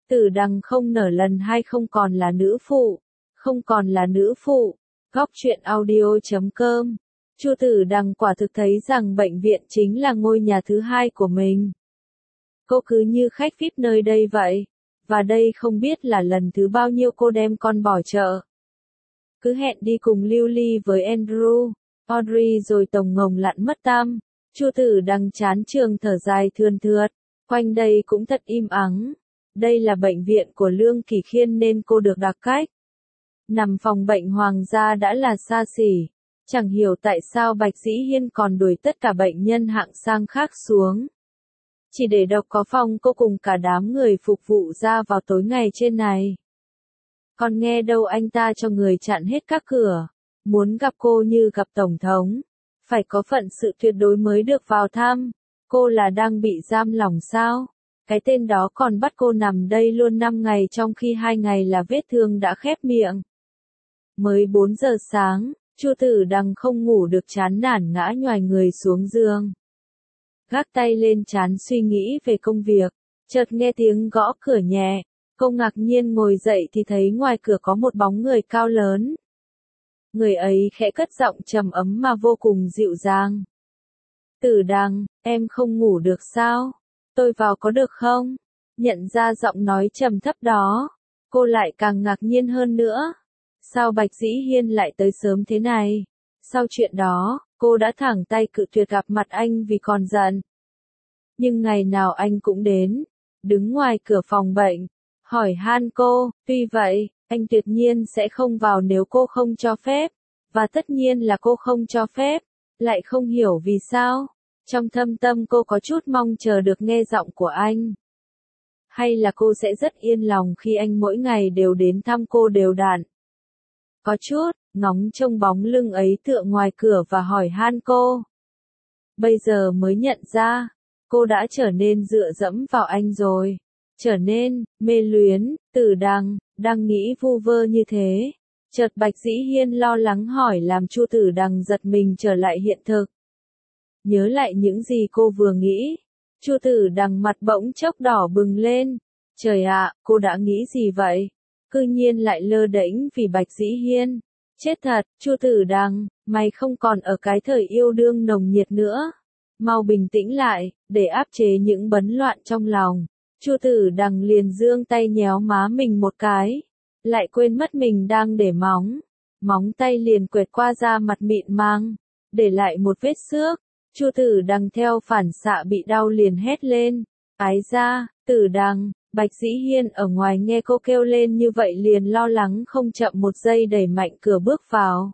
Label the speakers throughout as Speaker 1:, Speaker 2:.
Speaker 1: Tử Đằng không nở lần hai không còn là nữ phụ. Không còn là nữ phụ. Góc truyện audio.com. Chu Tử Đằng quả thực thấy rằng bệnh viện chính là ngôi nhà thứ hai của mình. Cô cứ như khách VIP nơi đây vậy. Và đây không biết là lần thứ bao nhiêu cô đem con bỏ chợ. Cứ hẹn đi cùng lưu ly với Andrew, Audrey rồi tổng ngồng lặn mất tăm. Chu Tử Đằng chán trường thở dài thườn thượt. Quanh đây cũng thật im ắng. Đây là bệnh viện của Lương Kỳ Khiên nên cô được đặc cách. Nằm phòng bệnh hoàng gia đã là xa xỉ. Chẳng hiểu tại sao Bạch Dĩ Hiên còn đuổi tất cả bệnh nhân hạng sang khác xuống. Chỉ để độc có phòng cô cùng cả đám người phục vụ ra vào tối ngày trên này. Còn nghe đâu anh ta cho người chặn hết các cửa. Muốn gặp cô như gặp Tổng thống. Phải có phận sự tuyệt đối mới được vào thăm. Cô là đang bị giam lỏng sao? Cái tên đó còn bắt cô nằm đây luôn 5 ngày trong khi 2 ngày là vết thương đã khép miệng. Mới 4 giờ sáng, Chu Tử Đằng không ngủ được chán nản ngã nhoài người xuống giường. Gác tay lên trán suy nghĩ về công việc, chợt nghe tiếng gõ cửa nhẹ, cô ngạc nhiên ngồi dậy thì thấy ngoài cửa có một bóng người cao lớn. Người ấy khẽ cất giọng trầm ấm mà vô cùng dịu dàng. Tử Đằng, em không ngủ được sao? Tôi vào có được không? Nhận ra giọng nói trầm thấp đó, cô lại càng ngạc nhiên hơn nữa. Sao Bạch Dĩ Hiên lại tới sớm thế này? Sau chuyện đó, cô đã thẳng tay cự tuyệt gặp mặt anh vì còn giận. Nhưng ngày nào anh cũng đến, đứng ngoài cửa phòng bệnh, hỏi han cô, tuy vậy, anh tuyệt nhiên sẽ không vào nếu cô không cho phép. Và tất nhiên là cô không cho phép, lại không hiểu vì sao. Trong thâm tâm cô có chút mong chờ được nghe giọng của anh. Hay là cô sẽ rất yên lòng khi anh mỗi ngày đều đến thăm cô đều đặn. Có chút, ngóng trông bóng lưng ấy tựa ngoài cửa và hỏi han cô. Bây giờ mới nhận ra, cô đã trở nên dựa dẫm vào anh rồi. Trở nên, mê luyến, Tử Đằng, đang nghĩ vu vơ như thế. Chợt Bạch Dĩ Hiên lo lắng hỏi làm Chu Tử Đằng giật mình trở lại hiện thực. Nhớ lại những gì cô vừa nghĩ. Chu Tử Đằng mặt bỗng chốc đỏ bừng lên. Trời ạ, cô đã nghĩ gì vậy? Cư nhiên lại lơ đễnh vì Bạch Dĩ Hiên. Chết thật, Chu Tử Đằng, mày không còn ở cái thời yêu đương nồng nhiệt nữa. Mau bình tĩnh lại, để áp chế những bấn loạn trong lòng. Chu Tử Đằng liền giương tay nhéo má mình một cái. Lại quên mất mình đang để móng. Móng tay liền quẹt qua da mặt mịn màng. Để lại một vết xước. Chu Tử Đằng theo phản xạ bị đau liền hét lên. Ái da, Tử Đằng. Bạch Dĩ Hiên ở ngoài nghe cô kêu lên như vậy liền lo lắng không chậm một giây đẩy mạnh cửa bước vào.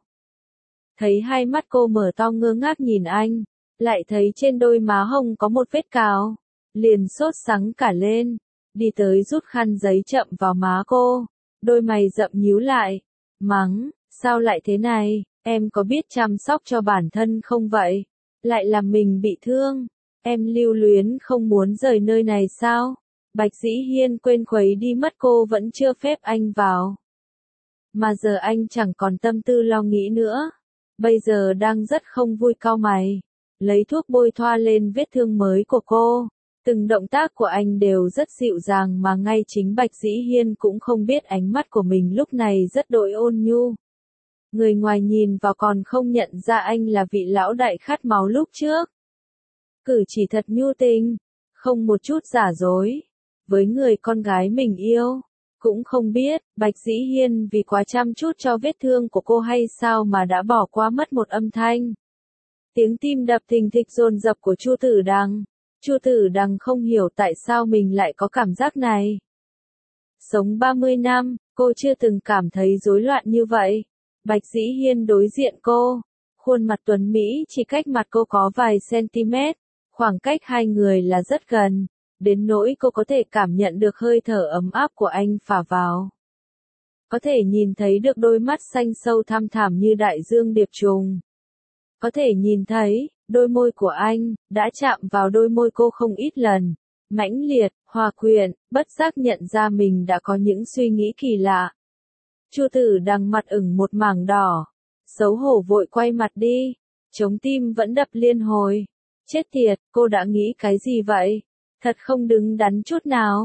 Speaker 1: Thấy hai mắt cô mở to ngơ ngác nhìn anh. Lại thấy trên đôi má hồng có một vết cào. Liền sốt sắng cả lên. Đi tới rút khăn giấy chậm vào má cô. Đôi mày rậm nhíu lại. Mắng, sao lại thế này, em có biết chăm sóc cho bản thân không vậy? Lại làm mình bị thương. Em lưu luyến không muốn rời nơi này sao? Bạch Dĩ Hiên quên khuấy đi mất cô vẫn chưa phép anh vào. Mà giờ anh chẳng còn tâm tư lo nghĩ nữa. Bây giờ đang rất không vui cau mày. Lấy thuốc bôi thoa lên vết thương mới của cô. Từng động tác của anh đều rất dịu dàng mà ngay chính Bạch Dĩ Hiên cũng không biết ánh mắt của mình lúc này rất đỗi ôn nhu. Người ngoài nhìn vào còn không nhận ra anh là vị lão đại khát máu lúc trước. Cử chỉ thật nhu tình, không một chút giả dối. Với người con gái mình yêu, cũng không biết, Bạch Dĩ Hiên vì quá chăm chút cho vết thương của cô hay sao mà đã bỏ qua mất một âm thanh. Tiếng tim đập thình thịch dồn dập của Chu Tử Đằng. Chu Tử Đằng không hiểu tại sao mình lại có cảm giác này. Sống 30 năm, cô chưa từng cảm thấy rối loạn như vậy. Bạch Dĩ Hiên đối diện cô. Khuôn mặt tuấn Mỹ chỉ cách mặt cô có vài cm. Khoảng cách hai người là rất gần. Đến nỗi cô có thể cảm nhận được hơi thở ấm áp của anh phả vào. Có thể nhìn thấy được đôi mắt xanh sâu thăm thẳm như đại dương điệp trùng. Có thể nhìn thấy, đôi môi của anh, đã chạm vào đôi môi cô không ít lần. Mãnh liệt, hòa quyện, bất giác nhận ra mình đã có những suy nghĩ kỳ lạ. Chu Tử Đằng mặt ửng một mảng đỏ. Xấu hổ vội quay mặt đi. Trống tim vẫn đập liên hồi. Chết tiệt, cô đã nghĩ cái gì vậy? Thật không đứng đắn chút nào.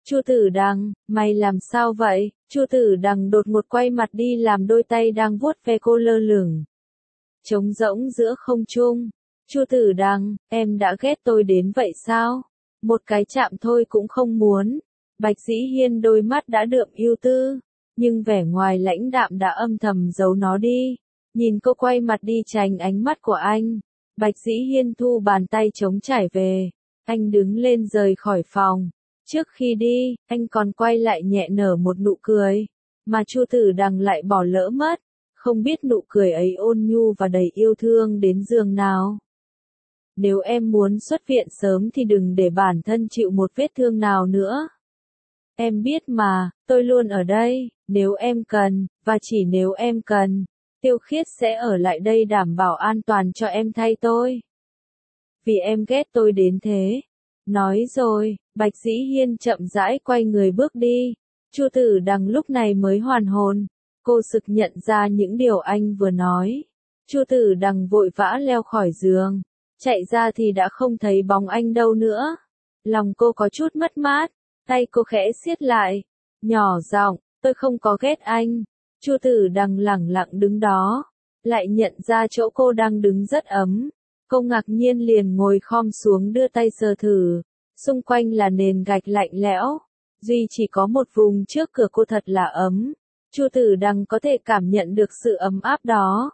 Speaker 1: Chu Tử Đằng, mày làm sao vậy? Chu Tử Đằng đột ngột quay mặt đi làm đôi tay đang vuốt ve cô lơ lửng. Trống rỗng giữa không trung. Chu Tử Đằng, em đã ghét tôi đến vậy sao? Một cái chạm thôi cũng không muốn. Bạch Dĩ Hiên đôi mắt đã đượm ưu tư, nhưng vẻ ngoài lãnh đạm đã âm thầm giấu nó đi. Nhìn cô quay mặt đi tránh ánh mắt của anh. Bạch Dĩ Hiên thu bàn tay trống trải về. Anh đứng lên rời khỏi phòng. Trước khi đi, anh còn quay lại nhẹ nở một nụ cười, mà Chu Tử Đằng lại bỏ lỡ mất, không biết nụ cười ấy ôn nhu và đầy yêu thương đến giường nào. Nếu em muốn xuất viện sớm thì đừng để bản thân chịu một vết thương nào nữa. Em biết mà, tôi luôn ở đây, nếu em cần, và chỉ nếu em cần, Tiêu Khiết sẽ ở lại đây đảm bảo an toàn cho em thay tôi. Vì em ghét tôi đến thế. Nói rồi, Bạch Dĩ Hiên chậm rãi quay người bước đi. Chu Tử Đằng lúc này mới hoàn hồn. Cô sực nhận ra những điều anh vừa nói. Chu Tử Đằng vội vã leo khỏi giường. Chạy ra thì đã không thấy bóng anh đâu nữa. Lòng cô có chút mất mát. Tay cô khẽ siết lại. Nhỏ giọng, tôi không có ghét anh. Chu Tử Đằng lẳng lặng đứng đó. Lại nhận ra chỗ cô đang đứng rất ấm. Cô ngạc nhiên liền ngồi khom xuống đưa tay sờ thử. Xung quanh là nền gạch lạnh lẽo. Duy chỉ có một vùng trước cửa cô thật là ấm. Chu Tử Đằng có thể cảm nhận được sự ấm áp đó.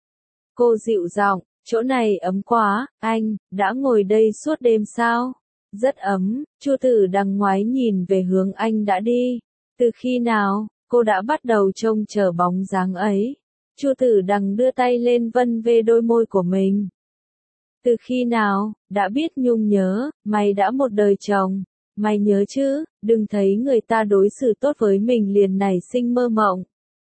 Speaker 1: Cô dịu giọng, chỗ này ấm quá, anh, đã ngồi đây suốt đêm sao? Rất ấm, Chu Tử Đằng ngoái nhìn về hướng anh đã đi. Từ khi nào, cô đã bắt đầu trông chờ bóng dáng ấy. Chu Tử Đằng đưa tay lên vân về đôi môi của mình. Từ khi nào, đã biết nhung nhớ, mày đã một đời chồng. Mày nhớ chứ, đừng thấy người ta đối xử tốt với mình liền nảy sinh mơ mộng.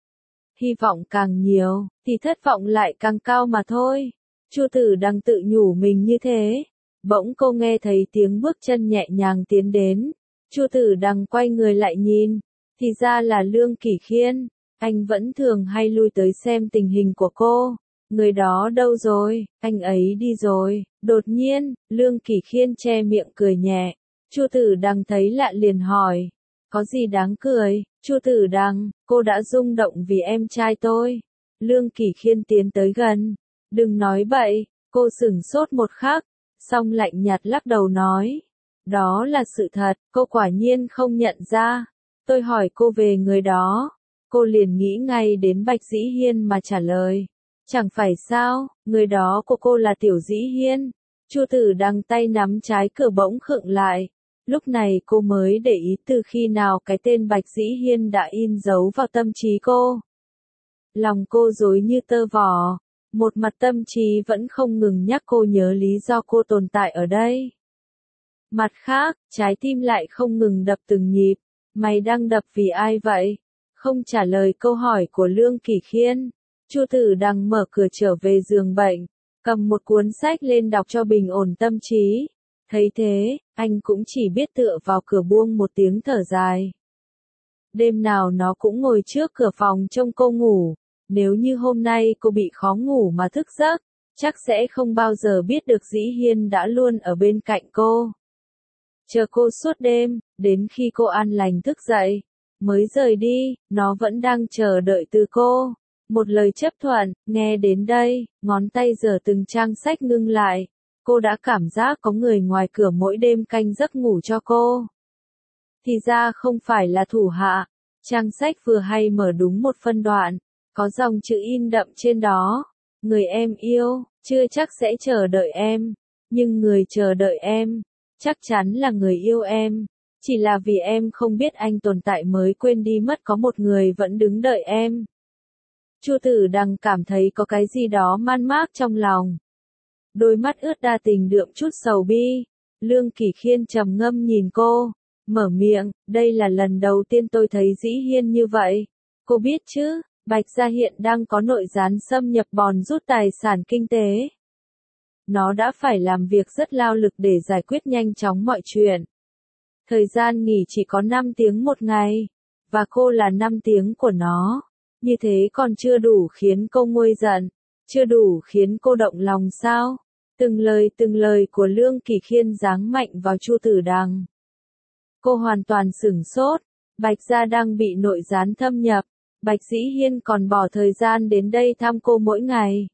Speaker 1: Hy vọng càng nhiều, thì thất vọng lại càng cao mà thôi. Chu Tử Đằng tự nhủ mình như thế. Bỗng cô nghe thấy tiếng bước chân nhẹ nhàng tiến đến. Chu Tử Đằng quay người lại nhìn. Thì ra là Lương Kỷ Khiên. Anh vẫn thường hay lui tới xem tình hình của cô. Người đó đâu rồi, anh ấy đi rồi. Đột nhiên, Lương Kỷ Khiên che miệng cười nhẹ. Chu Tử Đằng thấy lạ liền hỏi. Có gì đáng cười, Chu Tử Đằng, cô đã rung động vì em trai tôi. Lương Kỷ Khiên tiến tới gần. Đừng nói bậy, cô sửng sốt một khắc, xong lạnh nhạt lắc đầu nói. Đó là sự thật, cô quả nhiên không nhận ra. Tôi hỏi cô về người đó. Cô liền nghĩ ngay đến Bạch Dĩ Hiên mà trả lời. Chẳng phải sao, người đó của cô là Tiểu Dĩ Hiên. Chu Tử Đằng tay nắm trái cửa bỗng khựng lại. Lúc này cô mới để ý từ khi nào cái tên Bạch Dĩ Hiên đã in dấu vào tâm trí cô. Lòng cô rối như tơ vò. Một mặt tâm trí vẫn không ngừng nhắc cô nhớ lý do cô tồn tại ở đây. Mặt khác, trái tim lại không ngừng đập từng nhịp. Mày đang đập vì ai vậy? Không trả lời câu hỏi của Lương Kỷ Khiên. Chu Tử Đằng mở cửa trở về giường bệnh, cầm một cuốn sách lên đọc cho bình ổn tâm trí. Thấy thế, anh cũng chỉ biết tựa vào cửa buông một tiếng thở dài. Đêm nào nó cũng ngồi trước cửa phòng trông cô ngủ. Nếu như hôm nay cô bị khó ngủ mà thức giấc, chắc sẽ không bao giờ biết được Dĩ Hiên đã luôn ở bên cạnh cô. Chờ cô suốt đêm, đến khi cô an lành thức dậy, mới rời đi, nó vẫn đang chờ đợi từ cô. Một lời chấp thuận, nghe đến đây, ngón tay giở từng trang sách ngưng lại. Cô đã cảm giác có người ngoài cửa mỗi đêm canh giấc ngủ cho cô. Thì ra không phải là thủ hạ. Trang sách vừa hay mở đúng một phân đoạn, có dòng chữ in đậm trên đó. Người em yêu, chưa chắc sẽ chờ đợi em. Nhưng người chờ đợi em, chắc chắn là người yêu em. Chỉ là vì em không biết anh tồn tại mới quên đi mất có một người vẫn đứng đợi em. Chu Tử Đằng cảm thấy có cái gì đó man mác trong lòng. Đôi mắt ướt đa tình đượm chút sầu bi. Lương Kỷ Khiên trầm ngâm nhìn cô, mở miệng, đây là lần đầu tiên tôi thấy Dĩ Hiên như vậy. Cô biết chứ, Bạch Gia hiện đang có nội gián xâm nhập bòn rút tài sản kinh tế. Nó đã phải làm việc rất lao lực để giải quyết nhanh chóng mọi chuyện. Thời gian nghỉ chỉ có 5 tiếng một ngày, và cô là 5 tiếng của nó. Như thế còn chưa đủ khiến cô nguôi giận, chưa đủ khiến cô động lòng sao? Từng lời của Lương Kỷ Khiên giáng mạnh vào Chu Tử Đằng. Cô hoàn toàn sửng sốt. Bạch gia đang bị nội gián thâm nhập. Bạch Dĩ Hiên còn bỏ thời gian đến đây thăm cô mỗi ngày.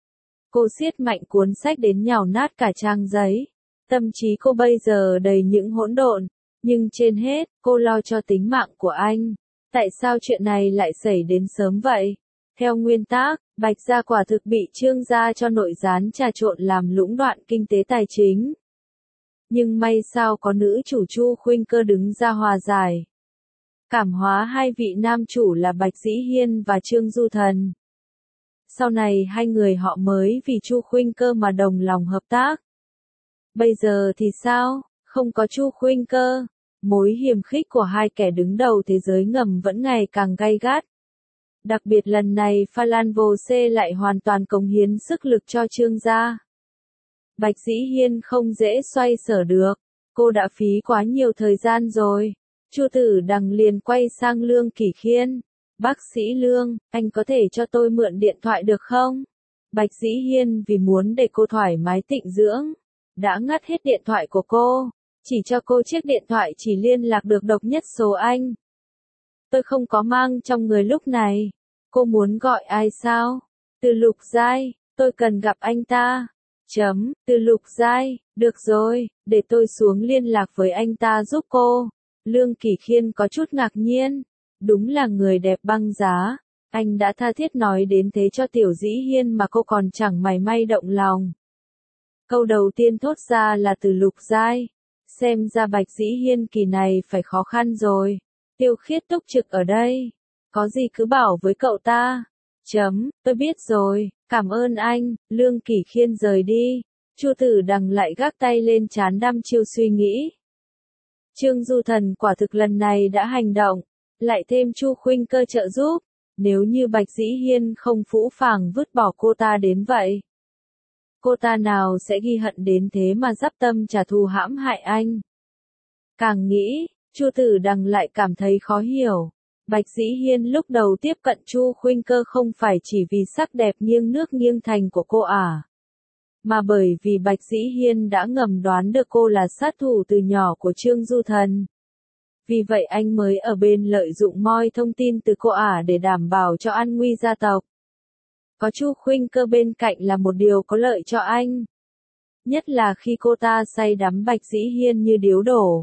Speaker 1: Cô siết mạnh cuốn sách đến nhào nát cả trang giấy. Tâm trí cô bây giờ đầy những hỗn độn. Nhưng trên hết, cô lo cho tính mạng của anh. Tại sao chuyện này lại xảy đến sớm vậy? Theo nguyên tắc, Bạch gia quả thực bị Trương gia cho nội gián trà trộn làm lũng đoạn kinh tế tài chính. Nhưng may sao có nữ chủ Chu Khuynh Cơ đứng ra hòa giải. Cảm hóa hai vị nam chủ là Bạch Dĩ Hiên và Trương Du Thần. Sau này hai người họ mới vì Chu Khuynh Cơ mà đồng lòng hợp tác. Bây giờ thì sao? Không có Chu Khuynh Cơ, mối hiềm khích của hai kẻ đứng đầu thế giới ngầm vẫn ngày càng gay gắt. Đặc biệt lần này Phalan Vô Xê lại hoàn toàn cống hiến sức lực cho Trương gia. Bạch Dĩ Hiên không dễ xoay sở được, cô đã phí quá nhiều thời gian rồi. Chu Tử Đằng liền quay sang Lương Kỳ Khiên. Bác sĩ Lương, anh có thể cho tôi mượn điện thoại được không? Bạch Dĩ Hiên vì muốn để cô thoải mái tịnh dưỡng, đã ngắt hết điện thoại của cô, chỉ cho cô chiếc điện thoại chỉ liên lạc được độc nhất số anh. Tôi không có mang trong người lúc này. Cô muốn gọi ai sao? Từ Lục Giai, tôi cần gặp anh ta. Từ Lục Giai, được rồi, để tôi xuống liên lạc với anh ta giúp cô. Lương Kỳ Khiên có chút ngạc nhiên. Đúng là người đẹp băng giá. Anh đã tha thiết nói đến thế cho Tiểu Dĩ Hiên mà cô còn chẳng mảy may động lòng. Câu đầu tiên thốt ra là Từ Lục Giai. Xem ra Bạch Dĩ Hiên kỳ này phải khó khăn rồi. Tiêu Khiết túc trực ở đây. Có gì cứ bảo với cậu ta. Tôi biết rồi, cảm ơn anh. Lương Kỳ Khiên rời đi. Chu Tử Đằng lại gác tay lên trán đăm chiêu suy nghĩ. Trương Du Thần quả thực lần này đã hành động, lại thêm Chu Khuynh Cơ trợ giúp. Nếu như Bạch Dĩ Hiên không phũ phàng vứt bỏ cô ta đến vậy, cô ta nào sẽ ghi hận đến thế mà dắp tâm trả thù hãm hại anh. Càng nghĩ, Chu Tử Đằng lại cảm thấy khó hiểu. Bạch Dĩ Hiên lúc đầu tiếp cận Chu Khuynh Cơ không phải chỉ vì sắc đẹp nghiêng nước nghiêng thành của cô mà bởi vì Bạch Dĩ Hiên đã ngầm đoán được cô là sát thủ từ nhỏ của Trương Du Thần. Vì vậy anh mới ở bên lợi dụng moi thông tin từ cô để đảm bảo cho an nguy gia tộc. Có Chu Khuynh Cơ bên cạnh là một điều có lợi cho anh. Nhất là khi cô ta say đắm Bạch Dĩ Hiên như điếu đổ.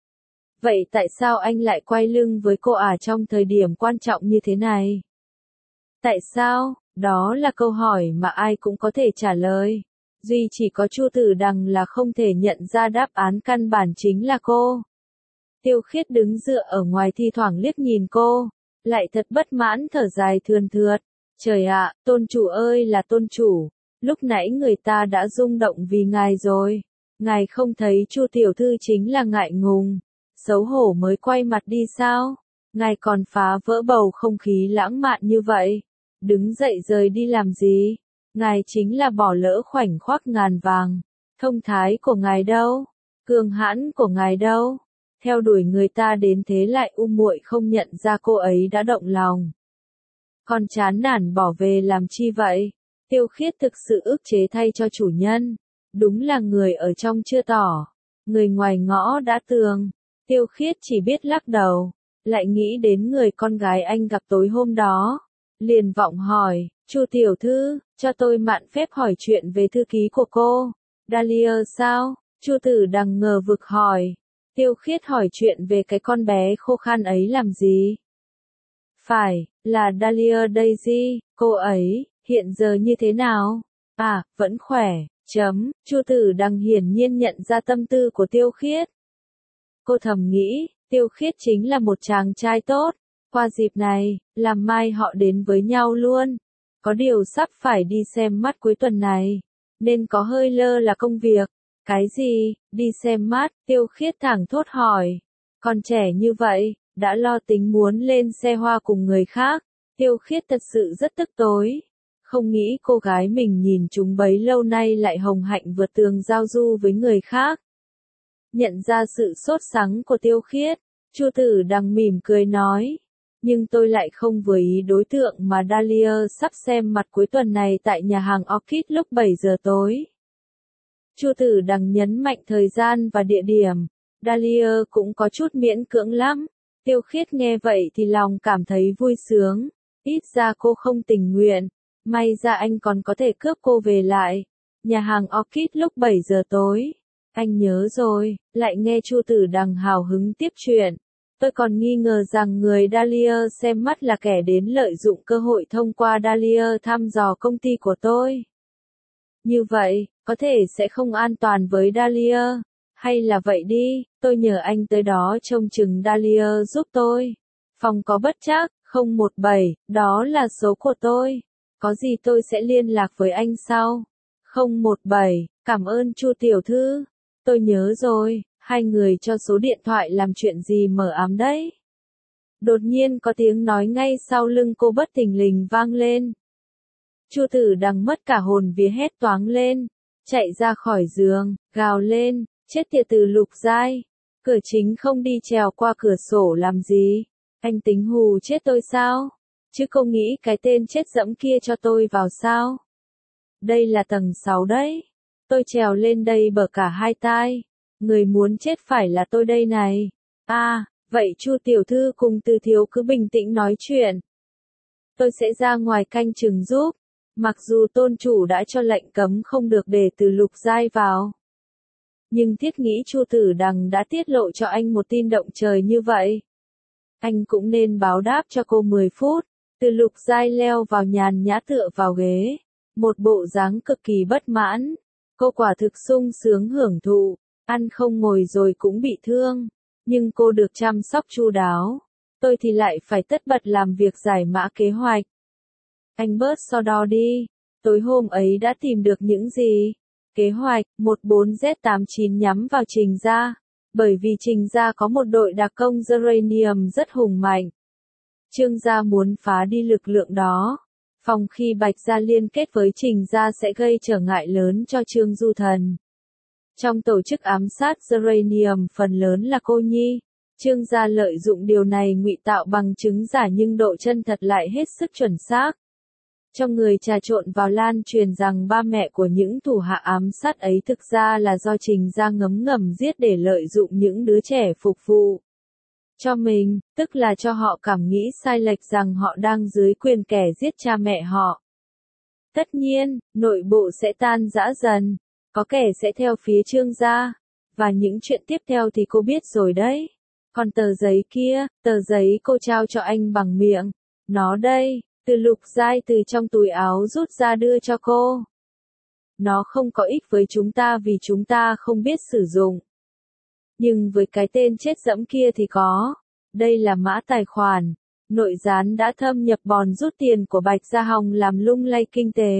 Speaker 1: Vậy tại sao anh lại quay lưng với cô trong thời điểm quan trọng như thế này? Tại sao? Đó là câu hỏi mà ai cũng có thể trả lời. Duy chỉ có Chu Tử Đằng là không thể nhận ra đáp án căn bản chính là cô. Tiêu Khiết đứng dựa ở ngoài thi thoảng liếc nhìn cô, lại thật bất mãn thở dài thườn thượt. Trời ạ, tôn chủ ơi là tôn chủ, lúc nãy người ta đã rung động vì ngài rồi. Ngài không thấy Chu tiểu thư chính là ngại ngùng, xấu hổ mới quay mặt đi sao? Ngài còn phá vỡ bầu không khí lãng mạn như vậy. Đứng dậy rời đi làm gì? Ngài chính là bỏ lỡ khoảnh khắc ngàn vàng. Thông thái của ngài đâu? Cường hãn của ngài đâu? Theo đuổi người ta đến thế lại muội không nhận ra cô ấy đã động lòng. Còn chán nản bỏ về làm chi vậy? Tiêu Khiết thực sự ức chế thay cho chủ nhân. Đúng là người ở trong chưa tỏ, người ngoài ngõ đã tường. Tiêu Khiết chỉ biết lắc đầu, lại nghĩ đến người con gái anh gặp tối hôm đó. Liền vọng hỏi, Chu tiểu thư, cho tôi mạn phép hỏi chuyện về thư ký của cô. Dahlia sao? Chu Tử Đằng ngờ vực hỏi. Tiêu Khiết hỏi chuyện về cái con bé khô khan ấy làm gì? Phải, là Dahlia Daisy, cô ấy, hiện giờ như thế nào? Vẫn khỏe. Chu Tử Đằng hiển nhiên nhận ra tâm tư của Tiêu Khiết. Cô thầm nghĩ, Tiêu Khiết chính là một chàng trai tốt. Qua dịp này, làm mai họ đến với nhau luôn. Có điều sắp phải đi xem mắt cuối tuần này, nên có hơi lơ là công việc. Cái gì? Đi xem mắt? Tiêu Khiết thẳng thốt hỏi. Còn trẻ như vậy, đã lo tính muốn lên xe hoa cùng người khác. Tiêu Khiết thật sự rất tức tối. Không nghĩ cô gái mình nhìn chúng bấy lâu nay lại hồng hạnh vượt tường giao du với người khác. Nhận ra sự sốt sắng của Tiêu Khiết, Chu Tử Đằng mỉm cười nói. Nhưng tôi lại không vừa ý đối tượng mà Dahlia sắp xem mặt cuối tuần này tại nhà hàng Orchid lúc 7 giờ tối. Chu Tử Đằng nhấn mạnh thời gian và địa điểm. Dahlia cũng có chút miễn cưỡng lắm. Tiêu Khiết nghe vậy thì lòng cảm thấy vui sướng. Ít ra cô không tình nguyện. May ra anh còn có thể cướp cô về lại. Nhà hàng Orchid lúc 7 giờ tối. Anh nhớ rồi, lại nghe Chu Tử Đằng hào hứng tiếp chuyện. Tôi còn nghi ngờ rằng người Dahlia xem mắt là kẻ đến lợi dụng cơ hội thông qua Dahlia thăm dò công ty của tôi. Như vậy, có thể sẽ không an toàn với Dahlia. Hay là vậy đi, tôi nhờ anh tới đó trông chừng Dahlia giúp tôi. Phòng có bất trắc, 017, đó là số của tôi. Có gì tôi sẽ liên lạc với anh sau. 017, cảm ơn Chu tiểu thư. Tôi nhớ rồi, hai người cho số điện thoại làm chuyện gì mờ ám đấy. Đột nhiên có tiếng nói ngay sau lưng cô bất thình lình vang lên. Chu Tử Đằng mất cả hồn vía hét toáng lên, chạy ra khỏi giường, gào lên, chết tiệt từ Lục Giai. Cửa chính không đi trèo qua cửa sổ làm gì? Anh tính hù chết tôi sao? Chứ không nghĩ cái tên chết dẫm kia cho tôi vào sao? Đây là tầng 6 đấy. Tôi trèo lên đây bở cả hai tai. Người muốn chết phải là tôi đây này. À, vậy Chu tiểu thư cùng Từ thiếu cứ bình tĩnh nói chuyện. Tôi sẽ ra ngoài canh chừng giúp. Mặc dù tôn chủ đã cho lệnh cấm không được để Từ Lục Giai vào. Nhưng thiết nghĩ Chu Tử Đằng đã tiết lộ cho anh một tin động trời như vậy. Anh cũng nên báo đáp cho cô 10 phút. Từ Lục Giai leo vào nhàn nhã tựa vào ghế. Một bộ dáng cực kỳ bất mãn. Cô quả thực sung sướng hưởng thụ. Ăn không ngồi rồi cũng bị thương. Nhưng cô được chăm sóc chu đáo. Tôi thì lại phải tất bật làm việc giải mã kế hoạch. Anh bớt so đo đi. Tối hôm ấy đã tìm được những gì? Kế hoạch 14Z89 nhắm vào Trình Gia. Bởi vì Trình Gia có một đội đặc công Geranium rất hùng mạnh. Trương Gia muốn phá đi lực lượng đó. Phòng khi Bạch Gia liên kết với Trình Gia sẽ gây trở ngại lớn cho Trương Du Thần. Trong tổ chức ám sát Geranium phần lớn là cô nhi. Trương Gia lợi dụng điều này ngụy tạo bằng chứng giả nhưng độ chân thật lại hết sức chuẩn xác. Trong người trà trộn vào lan truyền rằng ba mẹ của những thủ hạ ám sát ấy thực ra là do Trình Gia ngấm ngầm giết để lợi dụng những đứa trẻ phục vụ cho mình, tức là cho họ cảm nghĩ sai lệch rằng họ đang dưới quyền kẻ giết cha mẹ họ. Tất nhiên, nội bộ sẽ tan rã dần, có kẻ sẽ theo phía Trương Gia, và những chuyện tiếp theo thì cô biết rồi đấy. Còn tờ giấy kia, tờ giấy cô trao cho anh bằng miệng, nó đây. Từ Lục Giai từ trong túi áo rút ra đưa cho cô. Nó không có ích với chúng ta vì chúng ta không biết sử dụng. Nhưng với cái tên chết dẫm kia thì có. Đây là mã tài khoản. Nội gián đã thâm nhập bòn rút tiền của Bạch Gia Hồng làm lung lay kinh tế.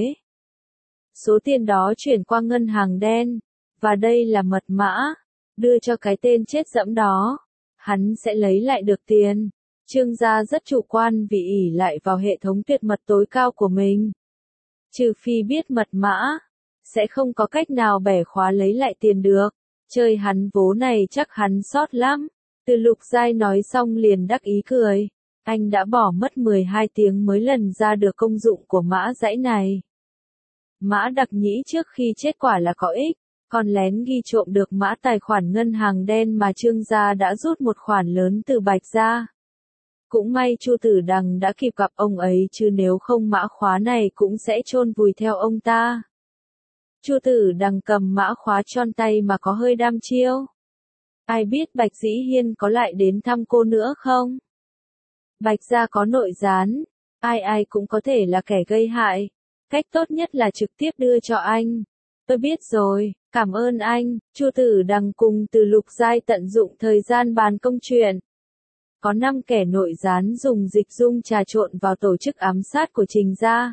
Speaker 1: Số tiền đó chuyển qua ngân hàng đen. Và đây là mật mã. Đưa cho cái tên chết dẫm đó. Hắn sẽ lấy lại được tiền. Trương Gia rất chủ quan vì ỷ lại vào hệ thống tuyệt mật tối cao của mình. Trừ phi biết mật mã, sẽ không có cách nào bẻ khóa lấy lại tiền được. Chơi hắn vố này chắc hắn sót lắm. Từ Lục Giai nói xong liền đắc ý cười. Anh đã bỏ mất 12 tiếng mới lần ra được công dụng của mã dãy này. Mã đặc nhĩ trước khi chết quả là có ích. Còn lén ghi trộm được mã tài khoản ngân hàng đen mà Trương Gia đã rút một khoản lớn từ Bạch Gia. Cũng may Chu Tử Đằng đã kịp gặp ông ấy chứ nếu không mã khóa này cũng sẽ chôn vùi theo ông ta. Chu Tử Đằng cầm mã khóa tròn tay mà có hơi đăm chiêu. Ai biết Bạch Dĩ Hiên có lại đến thăm cô nữa không? Bạch Gia có nội gián, ai cũng có thể là kẻ gây hại. Cách tốt nhất là trực tiếp đưa cho anh. Tôi biết rồi, cảm ơn anh. Chu Tử Đằng cùng Từ Lục Giai tận dụng thời gian bàn công chuyện. Có 5 kẻ nội gián dùng dịch dung trà trộn vào tổ chức ám sát của Trình Gia.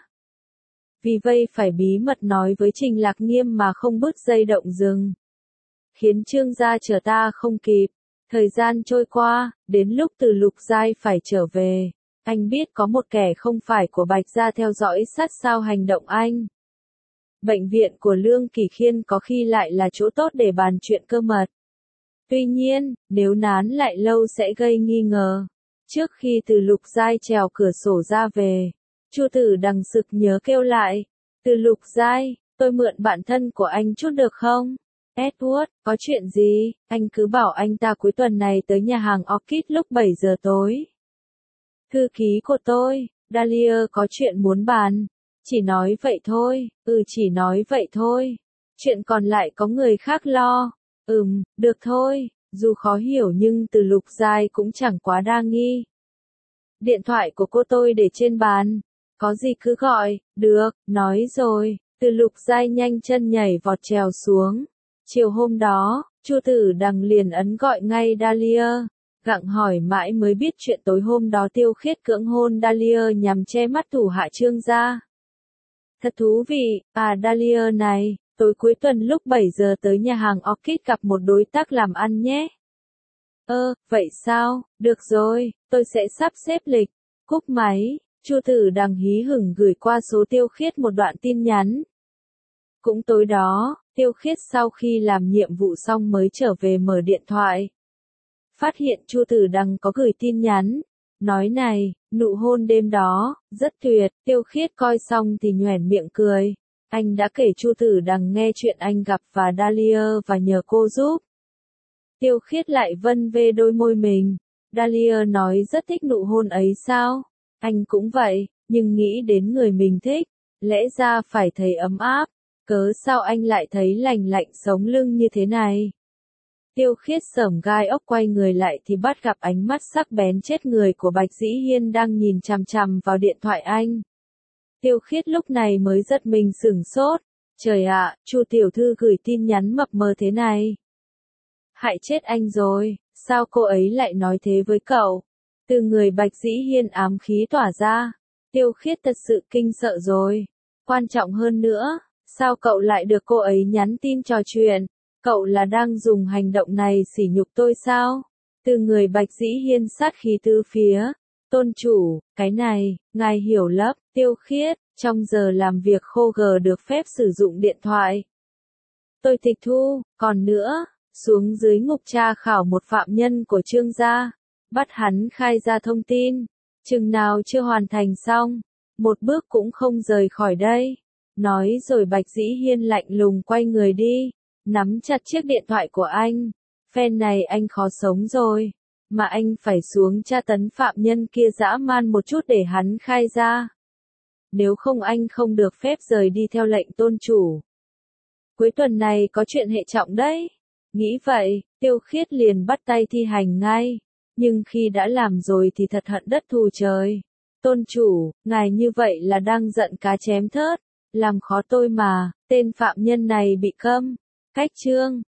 Speaker 1: Vì vậy phải bí mật nói với Trình Lạc Nghiêm mà không bứt dây động rừng. Khiến Trương Gia chờ ta không kịp. Thời gian trôi qua, đến lúc Từ Lục Giai phải trở về. Anh biết có một kẻ không phải của Bạch Gia theo dõi sát sao hành động anh. Bệnh viện của Lương Kỳ Khiên có khi lại là chỗ tốt để bàn chuyện cơ mật. Tuy nhiên, nếu nán lại lâu sẽ gây nghi ngờ. Trước khi Từ Lục Giai trèo cửa sổ ra về, Chu Tử Đằng sực nhớ kêu lại. Từ Lục Giai, tôi mượn bạn thân của anh chút được không? Edward, có chuyện gì? Anh cứ bảo anh ta cuối tuần này tới nhà hàng Orchid lúc 7 giờ tối. Thư ký của tôi, Dahlia có chuyện muốn bàn. Chỉ nói vậy thôi, chỉ nói vậy thôi. Chuyện còn lại có người khác lo. Được thôi, dù khó hiểu nhưng từ Lục Giai cũng chẳng quá đa nghi. Điện thoại của cô tôi để trên bàn. Có gì cứ gọi, được, nói rồi. Từ Lục Giai nhanh chân nhảy vọt trèo xuống. Chiều hôm đó, Chu Tử Đằng liền ấn gọi ngay Dahlia. Gặng hỏi mãi mới biết chuyện tối hôm đó Tiêu Khiết cưỡng hôn Dahlia nhằm che mắt thủ hạ Trương gia. Thật thú vị, Dahlia này, tối cuối tuần lúc 7 giờ tới nhà hàng Orchid gặp một đối tác làm ăn nhé. Vậy sao, được rồi, tôi sẽ sắp xếp lịch. Cúp máy, Chu Tử Đằng hí hửng gửi qua số Tiêu Khiết một đoạn tin nhắn. Cũng tối đó, Tiêu Khiết sau khi làm nhiệm vụ xong mới trở về mở điện thoại. Phát hiện Chu Tử Đằng có gửi tin nhắn. Nói này, nụ hôn đêm đó, rất tuyệt. Tiêu Khiết coi xong thì nhoẻn miệng cười. Anh đã kể Chu Tử Đằng nghe chuyện anh gặp và Dahlia và nhờ cô giúp. Tiêu Khiết lại vân vê đôi môi mình. Dahlia nói rất thích nụ hôn ấy sao? Anh cũng vậy, nhưng nghĩ đến người mình thích, lẽ ra phải thấy ấm áp. Cớ sao anh lại thấy lành lạnh sống lưng như thế này? Tiêu Khiết sởm gai ốc quay người lại thì bắt gặp ánh mắt sắc bén chết người của Bạch Dĩ Hiên đang nhìn chằm chằm vào điện thoại anh. Tiêu Khiết lúc này mới giật mình sửng sốt. Trời ạ, Chu tiểu thư gửi tin nhắn mập mờ thế này. Hại chết anh rồi, sao cô ấy lại nói thế với cậu? Từ người Bạch Dĩ Hiên ám khí tỏa ra. Tiêu Khiết thật sự kinh sợ rồi. Quan trọng hơn nữa, sao cậu lại được cô ấy nhắn tin trò chuyện? Cậu là đang dùng hành động này sỉ nhục tôi sao? Từ người Bạch Dĩ Hiên sát khí tứ phía. Tôn chủ, cái này, ngài hiểu lắm. Tiêu Khiết, trong giờ làm việc khô gờ được phép sử dụng điện thoại. Tôi tịch thu, còn nữa, xuống dưới ngục tra khảo một phạm nhân của Trương gia. Bắt hắn khai ra thông tin. Chừng nào chưa hoàn thành xong, một bước cũng không rời khỏi đây. Nói rồi Bạch Dĩ Hiên lạnh lùng quay người đi. Nắm chặt chiếc điện thoại của anh. Phen này anh khó sống rồi. Mà anh phải xuống tra tấn phạm nhân kia dã man một chút để hắn khai ra. Nếu không anh không được phép rời đi theo lệnh tôn chủ. Cuối tuần này có chuyện hệ trọng đấy. Nghĩ vậy, Tiêu Khiết liền bắt tay thi hành ngay. Nhưng khi đã làm rồi thì thật hận đất thù trời. Tôn chủ, ngài như vậy là đang giận cá chém thớt. Làm khó tôi mà, tên phạm nhân này bị câm. Cách chương